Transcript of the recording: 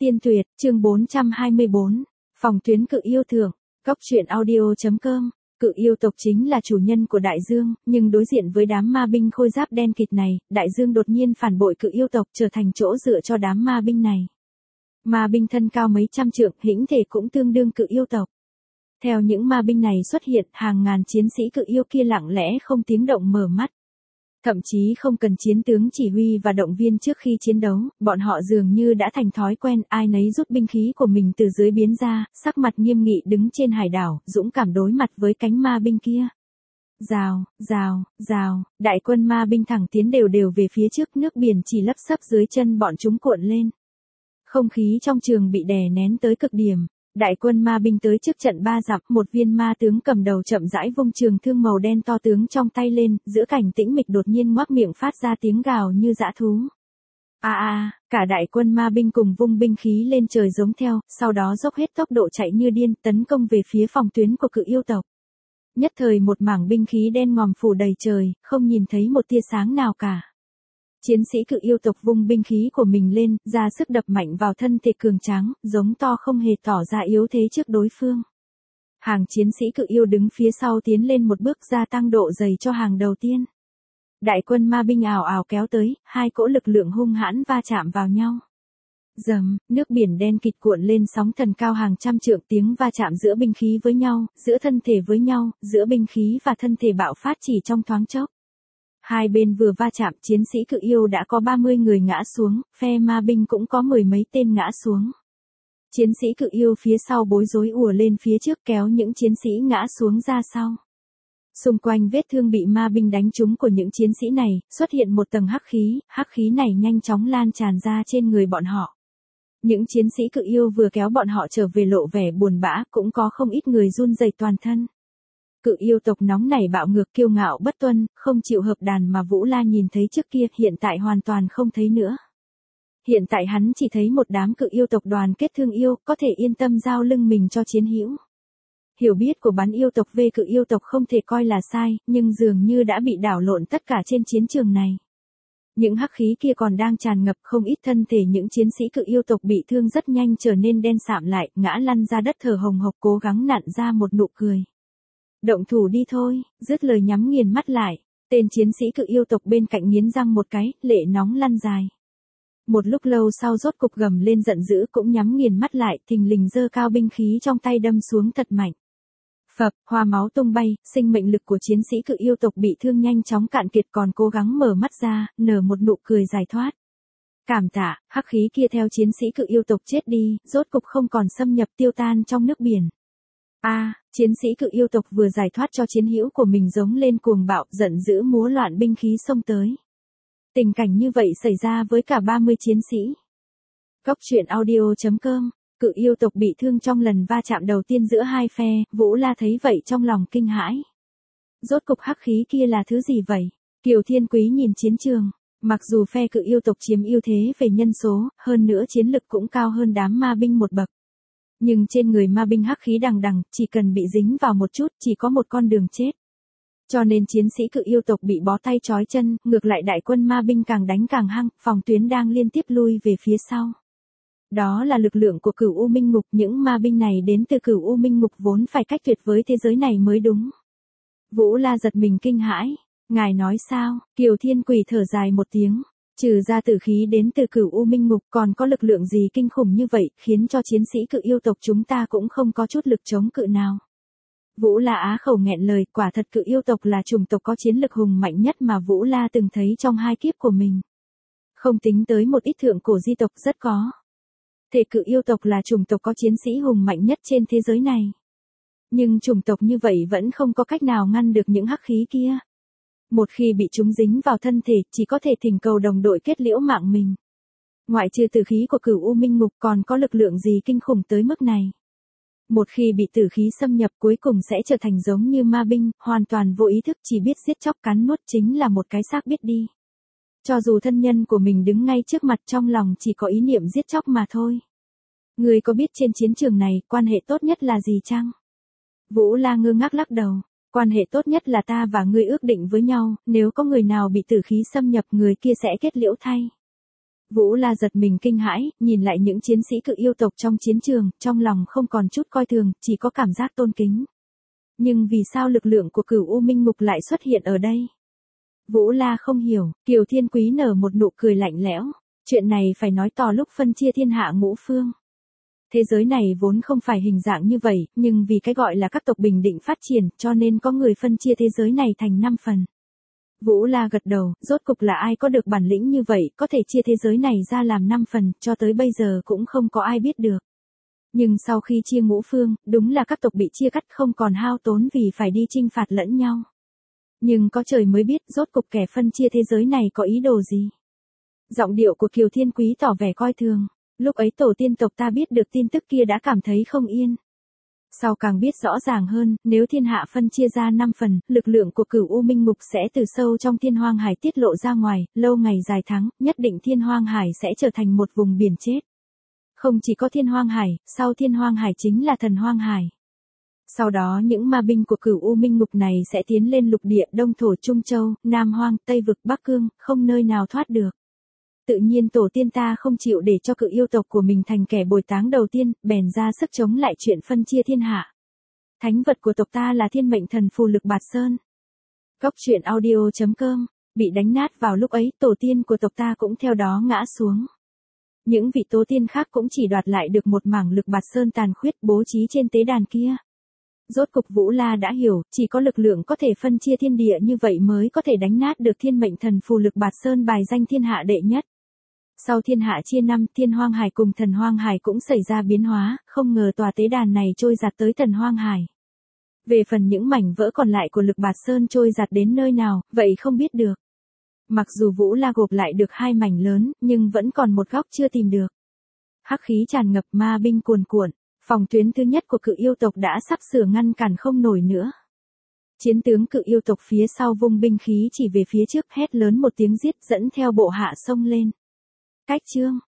Tiên tuyệt, chương 424, phòng tuyến cự yêu thượng, Cóc truyện audio.com. Cự yêu tộc chính là chủ nhân của Đại Dương, nhưng đối diện với đám ma binh khôi giáp đen kịt này, Đại Dương đột nhiên phản bội cự yêu tộc trở thành chỗ dựa cho đám ma binh này. Ma binh thân cao mấy trăm trượng, hĩnh thể cũng tương đương cự yêu tộc. Theo những ma binh này xuất hiện, hàng ngàn chiến sĩ cự yêu kia lặng lẽ không tiếng động mở mắt. Thậm chí không cần chiến tướng chỉ huy và động viên trước khi chiến đấu, bọn họ dường như đã thành thói quen, ai nấy rút binh khí của mình từ dưới biến ra, sắc mặt nghiêm nghị đứng trên hải đảo, dũng cảm đối mặt với cánh ma binh kia. Rào, rào, rào, đại quân ma binh thẳng tiến đều về phía trước, nước biển chỉ lấp xấp dưới chân bọn chúng cuộn lên. Không khí trong trường bị đè nén tới cực điểm. Đại quân ma binh tới trước trận 3 dặm, một viên ma tướng cầm đầu chậm rãi vung trường thương màu đen to tướng trong tay lên, giữa cảnh tĩnh mịch đột nhiên ngoác miệng phát ra tiếng gào như dã thú. Cả đại quân ma binh cùng vung binh khí lên trời giống theo, sau đó dốc hết tốc độ chạy như điên, tấn công về phía phòng tuyến của cự yêu tộc. Nhất thời một mảng binh khí đen ngòm phủ đầy trời, không nhìn thấy một tia sáng nào cả. Chiến sĩ cự yêu tộc vung binh khí của mình lên, ra sức đập mạnh vào thân thể cường tráng, giống to không hề tỏ ra yếu thế trước đối phương. Hàng chiến sĩ cự yêu đứng phía sau tiến lên một bước, gia tăng độ dày cho hàng đầu tiên. Đại quân ma binh ào ào kéo tới, hai cỗ lực lượng hung hãn va chạm vào nhau. Rầm, nước biển đen kịt cuộn lên sóng thần cao hàng trăm trượng, tiếng va chạm giữa binh khí với nhau, giữa thân thể với nhau, giữa binh khí và thân thể bạo phát chỉ trong thoáng chốc. Hai bên vừa va chạm, chiến sĩ cự yêu đã có 30 người ngã xuống, phe ma binh cũng có 10 mấy tên ngã xuống. Chiến sĩ cự yêu phía sau bối rối ùa lên phía trước kéo những chiến sĩ ngã xuống ra sau. Xung quanh vết thương bị ma binh đánh trúng của những chiến sĩ này, xuất hiện một tầng hắc khí này nhanh chóng lan tràn ra trên người bọn họ. Những chiến sĩ cự yêu vừa kéo bọn họ trở về lộ vẻ buồn bã, cũng có không ít người run rẩy toàn thân. Cự yêu tộc nóng nảy bạo ngược kiêu ngạo bất tuân, không chịu hợp đàn mà Vũ La nhìn thấy trước kia hiện tại hoàn toàn không thấy nữa. Hiện tại hắn chỉ thấy một đám cự yêu tộc đoàn kết thương yêu, có thể yên tâm giao lưng mình cho chiến hữu. Hiểu biết của bán yêu tộc về cự yêu tộc không thể coi là sai, nhưng dường như đã bị đảo lộn tất cả trên chiến trường này. Những hắc khí kia còn đang tràn ngập, không ít thân thể những chiến sĩ cự yêu tộc bị thương rất nhanh trở nên đen sạm lại, ngã lăn ra đất thở hồng hộc cố gắng nặn ra một nụ cười. Động thủ đi thôi, dứt lời nhắm nghiền mắt lại, tên chiến sĩ cự yêu tộc bên cạnh nghiến răng một cái, lệ nóng lăn dài. Một lúc lâu sau rốt cục gầm lên giận dữ cũng nhắm nghiền mắt lại, thình lình giơ cao binh khí trong tay đâm xuống thật mạnh. Phập, hoa máu tung bay, sinh mệnh lực của chiến sĩ cự yêu tộc bị thương nhanh chóng cạn kiệt, còn cố gắng mở mắt ra, nở một nụ cười giải thoát. Cảm tạ, hắc khí kia theo chiến sĩ cự yêu tộc chết đi, rốt cục không còn xâm nhập tiêu tan trong nước biển. Chiến sĩ cự yêu tộc vừa giải thoát cho chiến hữu của mình giống lên cuồng bạo, giận dữ múa loạn binh khí xông tới. Tình cảnh như vậy xảy ra với cả 30 chiến sĩ. Cóc truyện audio.com. Cự yêu tộc bị thương trong lần va chạm đầu tiên giữa hai phe, Vũ La thấy vậy trong lòng kinh hãi. Rốt cục hắc khí kia là thứ gì vậy? Kiều Thiên Quý nhìn chiến trường, mặc dù phe cự yêu tộc chiếm ưu thế về nhân số, hơn nữa chiến lực cũng cao hơn đám ma binh một bậc. Nhưng trên người ma binh hắc khí đằng đằng, chỉ cần bị dính vào một chút, chỉ có một con đường chết. Cho nên chiến sĩ cự yêu tộc bị bó tay trói chân, ngược lại đại quân ma binh càng đánh càng hăng, phòng tuyến đang liên tiếp lui về phía sau. Đó là lực lượng của Cửu U Minh Ngục, những ma binh này đến từ Cửu U Minh Ngục vốn phải cách tuyệt với thế giới này mới đúng. Vũ La giật mình kinh hãi, ngài nói sao? Kiều Thiên Quỷ thở dài một tiếng. Trừ ra tử khí đến từ Cửu U Minh Ngục, còn có lực lượng gì kinh khủng như vậy, khiến cho chiến sĩ cự yêu tộc chúng ta cũng không có chút lực chống cự nào. Vũ La á khẩu nghẹn lời, quả thật cự yêu tộc là chủng tộc có chiến lực hùng mạnh nhất mà Vũ La từng thấy trong hai kiếp của mình. Không tính tới một ít thượng cổ di tộc rất có. Thể cự yêu tộc là chủng tộc có chiến sĩ hùng mạnh nhất trên thế giới này. Nhưng chủng tộc như vậy vẫn không có cách nào ngăn được những hắc khí kia. Một khi bị chúng dính vào thân thể, chỉ có thể thỉnh cầu đồng đội kết liễu mạng mình. Ngoại trừ tử khí của Cửu U Minh Ngục còn có lực lượng gì kinh khủng tới mức này. Một khi bị tử khí xâm nhập cuối cùng sẽ trở thành giống như ma binh, hoàn toàn vô ý thức, chỉ biết giết chóc cắn nuốt, chính là một cái xác biết đi. Cho dù thân nhân của mình đứng ngay trước mặt, trong lòng chỉ có ý niệm giết chóc mà thôi. Người có biết trên chiến trường này, quan hệ tốt nhất là gì chăng? Vũ La ngơ ngác lắc đầu. Quan hệ tốt nhất là ta và ngươi ước định với nhau, nếu có người nào bị tử khí xâm nhập người kia sẽ kết liễu thay. Vũ La giật mình kinh hãi, nhìn lại những chiến sĩ cự yêu tộc trong chiến trường, trong lòng không còn chút coi thường, chỉ có cảm giác tôn kính. Nhưng vì sao lực lượng của Cửu U Minh Ngục lại xuất hiện ở đây? Vũ La không hiểu, Kiều Thiên Quý nở một nụ cười lạnh lẽo. Chuyện này phải nói to lúc phân chia thiên hạ ngũ phương. Thế giới này vốn không phải hình dạng như vậy, nhưng vì cái gọi là các tộc bình định phát triển, cho nên có người phân chia thế giới này thành 5 phần. Vũ La gật đầu, rốt cục là ai có được bản lĩnh như vậy, có thể chia thế giới này ra làm 5 phần, cho tới bây giờ cũng không có ai biết được. Nhưng sau khi chia ngũ phương, đúng là các tộc bị chia cắt không còn hao tốn vì phải đi chinh phạt lẫn nhau. Nhưng có trời mới biết rốt cục kẻ phân chia thế giới này có ý đồ gì. Giọng điệu của Kiều Thiên Quý tỏ vẻ coi thường. Lúc ấy tổ tiên tộc ta biết được tin tức kia đã cảm thấy không yên. Sau càng biết rõ ràng hơn, nếu thiên hạ phân chia ra 5 phần, lực lượng của Cửu U Minh Ngục sẽ từ sâu trong Thiên Hoang Hải tiết lộ ra ngoài, lâu ngày dài tháng, nhất định Thiên Hoang Hải sẽ trở thành một vùng biển chết. Không chỉ có Thiên Hoang Hải, sau Thiên Hoang Hải chính là Thần Hoang Hải. Sau đó những ma binh của Cửu U Minh Ngục này sẽ tiến lên lục địa Đông Thổ Trung Châu, Nam Hoang, Tây Vực, Bắc Cương, không nơi nào thoát được. Tự nhiên tổ tiên ta không chịu để cho cự yêu tộc của mình thành kẻ bồi táng đầu tiên, bèn ra sức chống lại chuyện phân chia thiên hạ. Thánh vật của tộc ta là thiên mệnh thần phù lực Bạt Sơn. Góc truyện audio.com, bị đánh nát vào lúc ấy, tổ tiên của tộc ta cũng theo đó ngã xuống. Những vị tổ tiên khác cũng chỉ đoạt lại được một mảng lực Bạt Sơn tàn khuyết bố trí trên tế đàn kia. Rốt cục Vũ La đã hiểu, chỉ có lực lượng có thể phân chia thiên địa như vậy mới có thể đánh nát được thiên mệnh thần phù lực Bạt Sơn bài danh thiên hạ đệ nhất. Sau thiên hạ chia năm, Thiên Hoang Hải cùng Thần Hoang Hải cũng xảy ra biến hóa, không ngờ tòa tế đàn này trôi giạt tới Thần Hoang Hải. Về phần những mảnh vỡ còn lại của lực Bạt Sơn trôi giạt đến nơi nào, vậy không biết được. Mặc dù Vũ La gộp lại được 2 mảnh lớn, nhưng vẫn còn một góc chưa tìm được. Hắc khí tràn ngập, ma binh cuồn cuộn, phòng tuyến thứ nhất của cự yêu tộc đã sắp sửa ngăn cản không nổi nữa. Chiến tướng cự yêu tộc phía sau vung binh khí chỉ về phía trước, hét lớn một tiếng giết, dẫn theo bộ hạ xông lên. Cách chương